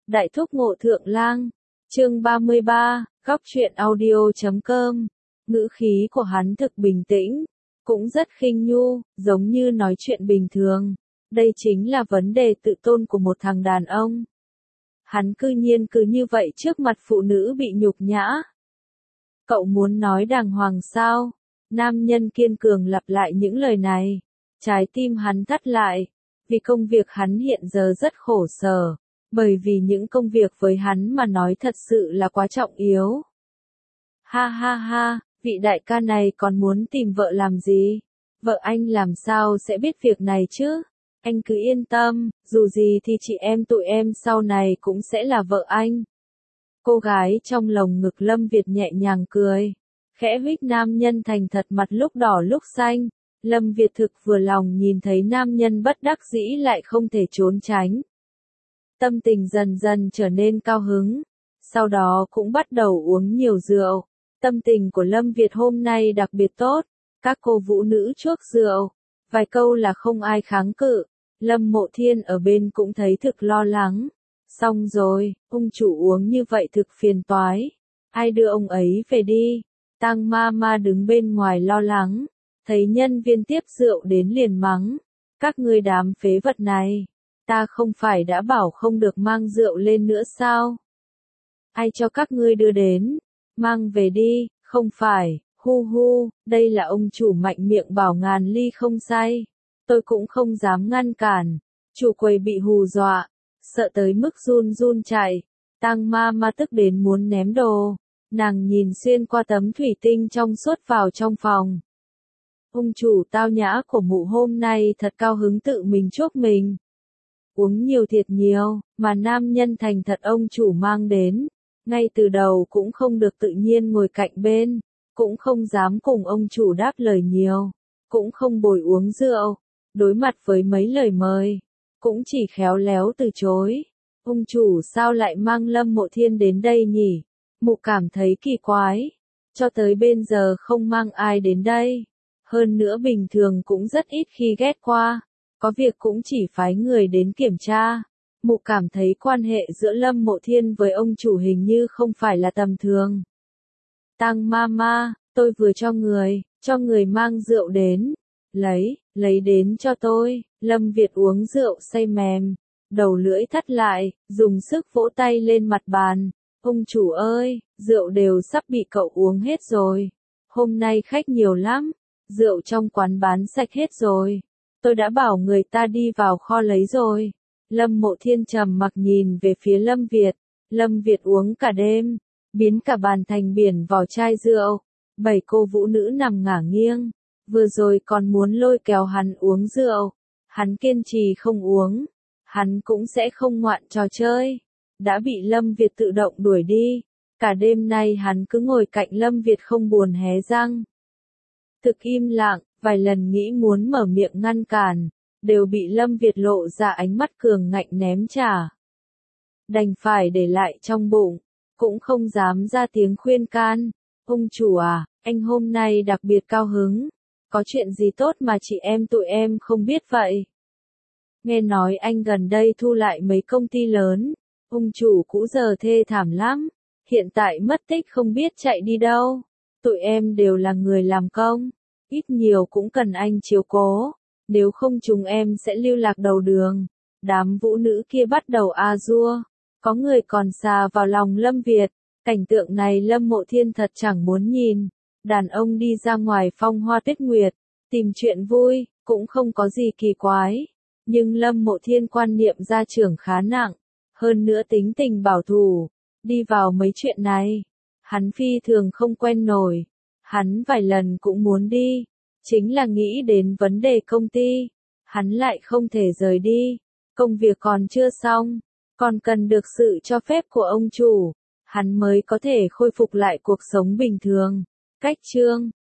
Đại thúc Ngộ Thượng Lang, chương 33, góc truyện audio.com. Ngữ khí của hắn thực bình tĩnh, cũng rất khinh nhu, giống như nói chuyện bình thường. Đây chính là vấn đề tự tôn của một thằng đàn ông. Hắn cư nhiên cứ như vậy trước mặt phụ nữ bị nhục nhã. Cậu muốn nói đàng hoàng sao? Nam nhân kiên cường lặp lại những lời này. Trái tim hắn thắt lại, vì công việc hắn hiện giờ rất khổ sở. Bởi vì những công việc với hắn mà nói thật sự là quá trọng yếu. Ha ha ha, vị đại ca này còn muốn tìm vợ làm gì? Vợ anh làm sao sẽ biết việc này chứ? Anh cứ yên tâm, dù gì thì chị em tụi em sau này cũng sẽ là vợ anh. Cô gái trong lồng ngực Lâm Việt nhẹ nhàng cười, khẽ huých nam nhân thành thật mặt lúc đỏ lúc xanh. Lâm Việt thực vừa lòng nhìn thấy nam nhân bất đắc dĩ lại không thể trốn tránh. Tâm tình dần dần trở nên cao hứng, sau đó cũng bắt đầu uống nhiều rượu. Tâm tình của Lâm Việt hôm nay đặc biệt tốt, các cô vũ nữ chuốc rượu, vài câu là không ai kháng cự. Lâm Mộ Thiên ở bên cũng thấy thực lo lắng. Xong rồi, ông chủ uống như vậy thực phiền toái. Ai đưa ông ấy về đi? Tang ma đứng bên ngoài lo lắng, thấy nhân viên tiếp rượu đến liền mắng. Các ngươi đám phế vật này, ta không phải đã bảo không được mang rượu lên nữa sao? Ai cho các ngươi đưa đến? Mang về đi, không phải, hu hu, đây là ông chủ mạnh miệng bảo ngàn ly không say. Tôi cũng không dám ngăn cản. Chủ quầy bị hù dọa, sợ tới mức run run chạy. Tang ma tức đến muốn ném đồ. Nàng nhìn xuyên qua tấm thủy tinh trong suốt vào trong phòng. Ông chủ tao nhã của mụ hôm nay thật cao hứng tự mình chúc mình. Uống nhiều thiệt nhiều, mà nam nhân thành thật ông chủ mang đến. Ngay từ đầu cũng không được tự nhiên ngồi cạnh bên, cũng không dám cùng ông chủ đáp lời nhiều, cũng không bồi uống rượu. Đối mặt với mấy lời mời, cũng chỉ khéo léo từ chối. Ông chủ sao lại mang Lâm Mộ Thiên đến đây nhỉ? Mụ cảm thấy kỳ quái. Cho tới bây giờ không mang ai đến đây. Hơn nữa bình thường cũng rất ít khi ghét qua. Có việc cũng chỉ phái người đến kiểm tra. Mụ cảm thấy quan hệ giữa Lâm Mộ Thiên với ông chủ hình như không phải là tầm thường. Tang ma, tôi vừa cho người mang rượu đến. Lấy đến cho tôi. Lâm Việt uống rượu say mềm, đầu lưỡi thắt lại, dùng sức vỗ tay lên mặt bàn. Ông chủ ơi, rượu đều sắp bị cậu uống hết rồi. Hôm nay khách nhiều lắm, rượu trong quán bán sạch hết rồi. Tôi đã bảo người ta đi vào kho lấy rồi. Lâm Mộ Thiên trầm mặc nhìn về phía Lâm Việt. Lâm Việt uống cả đêm, biến cả bàn thành biển vỏ chai rượu. 7 cô vũ nữ nằm ngả nghiêng, vừa rồi còn muốn lôi kéo hắn uống rượu. Hắn kiên trì không uống, hắn cũng sẽ không ngoạn trò chơi. Đã bị Lâm Việt tự động đuổi đi. Cả đêm nay hắn cứ ngồi cạnh Lâm Việt không buồn hé răng. Thực im lặng, vài lần nghĩ muốn mở miệng ngăn cản, đều bị Lâm Việt lộ ra ánh mắt cường ngạnh ném trả. Đành phải để lại trong bụng, cũng không dám ra tiếng khuyên can. Ông chủ à, anh hôm nay đặc biệt cao hứng. Có chuyện gì tốt mà chị em tụi em không biết vậy? Nghe nói anh gần đây thu lại mấy công ty lớn. Ông chủ cũ giờ thê thảm lắm. Hiện tại mất tích không biết chạy đi đâu. Tụi em đều là người làm công. Ít nhiều cũng cần anh chiếu cố. Nếu không chúng em sẽ lưu lạc đầu đường. Đám vũ nữ kia bắt đầu a dua. Có người còn xà vào lòng Lâm Việt. Cảnh tượng này Lâm Mộ Thiên thật chẳng muốn nhìn. Đàn ông đi ra ngoài phong hoa tuyết nguyệt, tìm chuyện vui, cũng không có gì kỳ quái. Nhưng Lâm Mộ Thiên quan niệm gia trưởng khá nặng. Hơn nữa tính tình bảo thủ. Đi vào mấy chuyện này, hắn phi thường không quen nổi. Hắn vài lần cũng muốn đi. Chính là nghĩ đến vấn đề công ty. Hắn lại không thể rời đi. Công việc còn chưa xong. Còn cần được sự cho phép của ông chủ. Hắn mới có thể khôi phục lại cuộc sống bình thường. Cách chương